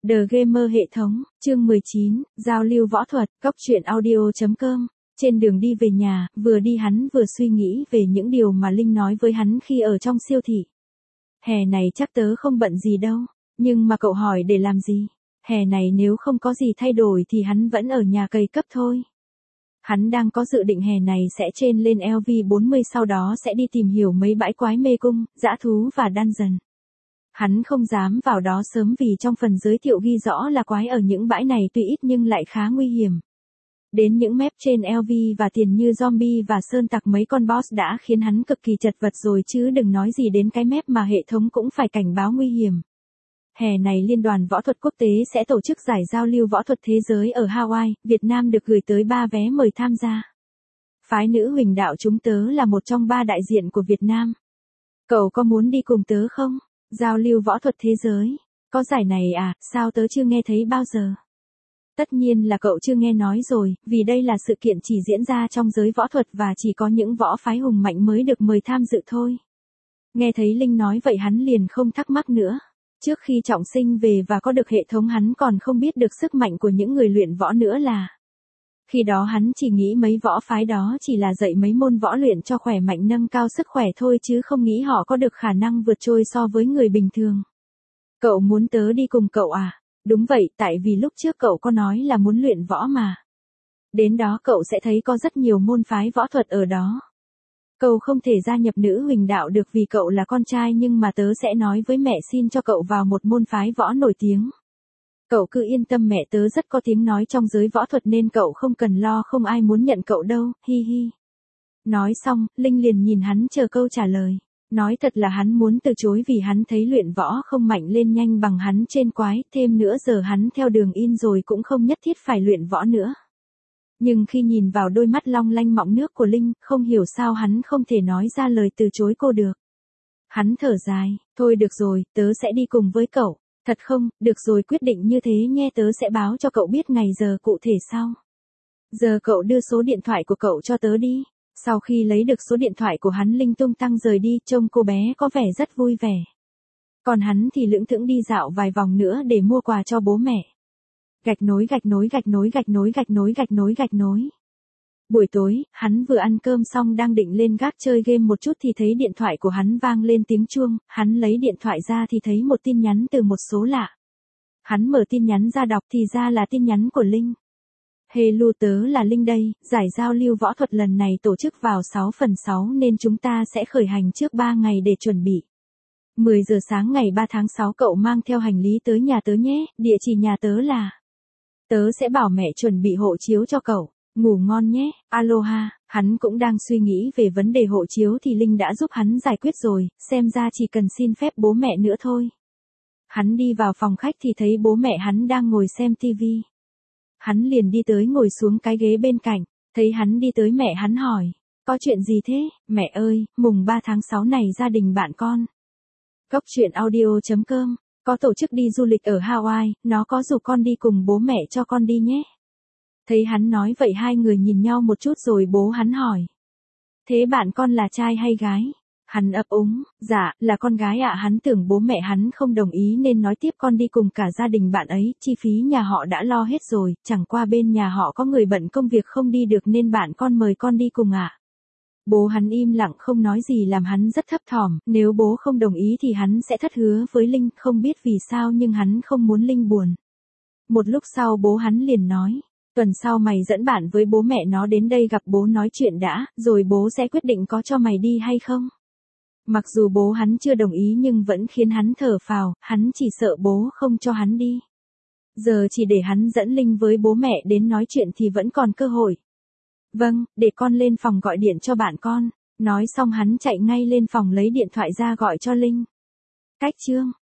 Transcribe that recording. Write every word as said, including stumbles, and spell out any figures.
The Gamer hệ thống, chương mười chín, giao lưu võ thuật, cốc truyện audio chấm com. Trên đường đi về nhà, vừa đi hắn vừa suy nghĩ về những điều mà Linh nói với hắn khi ở trong siêu thị. Hè này chắc tớ không bận gì đâu, nhưng mà cậu hỏi để làm gì? Hè này nếu không có gì thay đổi thì hắn vẫn ở nhà cày cấp thôi. Hắn đang có dự định hè này sẽ trên lên L V bốn mươi, sau đó sẽ đi tìm hiểu mấy bãi quái mê cung, dã thú và dungeon. Hắn không dám vào đó sớm vì trong phần giới thiệu ghi rõ là quái ở những bãi này tuy ít nhưng lại khá nguy hiểm. Đến những map trên L V và tiền như zombie và sơn tặc mấy con boss đã khiến hắn cực kỳ chật vật rồi chứ đừng nói gì đến cái map mà hệ thống cũng phải cảnh báo nguy hiểm. Hè này Liên đoàn Võ thuật Quốc tế sẽ tổ chức giải giao lưu võ thuật thế giới ở Hawaii, Việt Nam được gửi tới ba vé mời tham gia. Phái nữ Huỳnh Đạo chúng tớ là một trong ba đại diện của Việt Nam. Cậu có muốn đi cùng tớ không? Giao lưu võ thuật thế giới. Có giải này à, sao tớ chưa nghe thấy bao giờ? Tất nhiên là cậu chưa nghe nói rồi, vì đây là sự kiện chỉ diễn ra trong giới võ thuật và chỉ có những võ phái hùng mạnh mới được mời tham dự thôi. Nghe thấy Linh nói vậy hắn liền không thắc mắc nữa. Trước khi trọng sinh về và có được hệ thống hắn còn không biết được sức mạnh của những người luyện võ nữa là. Khi đó hắn chỉ nghĩ mấy võ phái đó chỉ là dạy mấy môn võ luyện cho khỏe mạnh nâng cao sức khỏe thôi chứ không nghĩ họ có được khả năng vượt trội so với người bình thường. Cậu muốn tớ đi cùng cậu à? Đúng vậy, tại vì lúc trước cậu có nói là muốn luyện võ mà. Đến đó cậu sẽ thấy có rất nhiều môn phái võ thuật ở đó. Cậu không thể gia nhập nữ Huỳnh Đạo được vì cậu là con trai nhưng mà tớ sẽ nói với mẹ xin cho cậu vào một môn phái võ nổi tiếng. Cậu cứ yên tâm, mẹ tớ rất có tiếng nói trong giới võ thuật nên cậu không cần lo, không ai muốn nhận cậu đâu, hi hi. Nói xong, Linh liền nhìn hắn chờ câu trả lời. Nói thật là hắn muốn từ chối vì hắn thấy luyện võ không mạnh lên nhanh bằng hắn trên quái, thêm nữa giờ hắn theo đường in rồi cũng không nhất thiết phải luyện võ nữa. Nhưng khi nhìn vào đôi mắt long lanh mọng nước của Linh, không hiểu sao hắn không thể nói ra lời từ chối cô được. Hắn thở dài, thôi được rồi, tớ sẽ đi cùng với cậu. Thật không, được rồi, quyết định như thế nghe, tớ sẽ báo cho cậu biết ngày giờ cụ thể sau. Giờ cậu đưa số điện thoại của cậu cho tớ đi. Sau khi lấy được số điện thoại của hắn, Linh tung tăng rời đi, trông cô bé có vẻ rất vui vẻ. Còn hắn thì lững thững đi dạo vài vòng nữa để mua quà cho bố mẹ. Gạch nối gạch nối gạch nối gạch nối gạch nối gạch nối gạch nối. Buổi tối, hắn vừa ăn cơm xong đang định lên gác chơi game một chút thì thấy điện thoại của hắn vang lên tiếng chuông, hắn lấy điện thoại ra thì thấy một tin nhắn từ một số lạ. Hắn mở tin nhắn ra đọc thì ra là tin nhắn của Linh. Hello, tớ là Linh đây, giải giao lưu võ thuật lần này tổ chức vào sáu phần sáu nên chúng ta sẽ khởi hành trước ba ngày để chuẩn bị. mười giờ sáng ngày ba tháng sáu cậu mang theo hành lý tới nhà tớ nhé, địa chỉ nhà tớ là. Tớ sẽ bảo mẹ chuẩn bị hộ chiếu cho cậu, ngủ ngon nhé, aloha. Hắn cũng đang suy nghĩ về vấn đề hộ chiếu thì Linh đã giúp hắn giải quyết rồi, xem ra chỉ cần xin phép bố mẹ nữa thôi. Hắn đi vào phòng khách thì thấy bố mẹ hắn đang ngồi xem tivi. Hắn liền đi tới ngồi xuống cái ghế bên cạnh, thấy hắn đi tới mẹ hắn hỏi, có chuyện gì thế, mẹ ơi, mùng ba tháng sáu này gia đình bạn con. Cốc truyện audio chấm com, có tổ chức đi du lịch ở Hawaii, nó có rủ con đi cùng bố mẹ cho con đi nhé. Thấy hắn nói vậy hai người nhìn nhau một chút rồi bố hắn hỏi. Thế bạn con là trai hay gái? Hắn ấp úng, dạ, là con gái ạ. Hắn tưởng bố mẹ hắn không đồng ý nên nói tiếp, con đi cùng cả gia đình bạn ấy, chi phí nhà họ đã lo hết rồi, chẳng qua bên nhà họ có người bận công việc không đi được nên bạn con mời con đi cùng ạ. Bố hắn im lặng không nói gì làm hắn rất thấp thỏm, nếu bố không đồng ý thì hắn sẽ thất hứa với Linh, không biết vì sao nhưng hắn không muốn Linh buồn. Một lúc sau bố hắn liền nói, tuần sau mày dẫn bạn với bố mẹ nó đến đây gặp bố nói chuyện đã, rồi bố sẽ quyết định có cho mày đi hay không. Mặc dù bố hắn chưa đồng ý nhưng vẫn khiến hắn thở phào, hắn chỉ sợ bố không cho hắn đi. Giờ chỉ để hắn dẫn Linh với bố mẹ đến nói chuyện thì vẫn còn cơ hội. Vâng, để con lên phòng gọi điện cho bạn con. Nói xong hắn chạy ngay lên phòng lấy điện thoại ra gọi cho Linh. Cách chương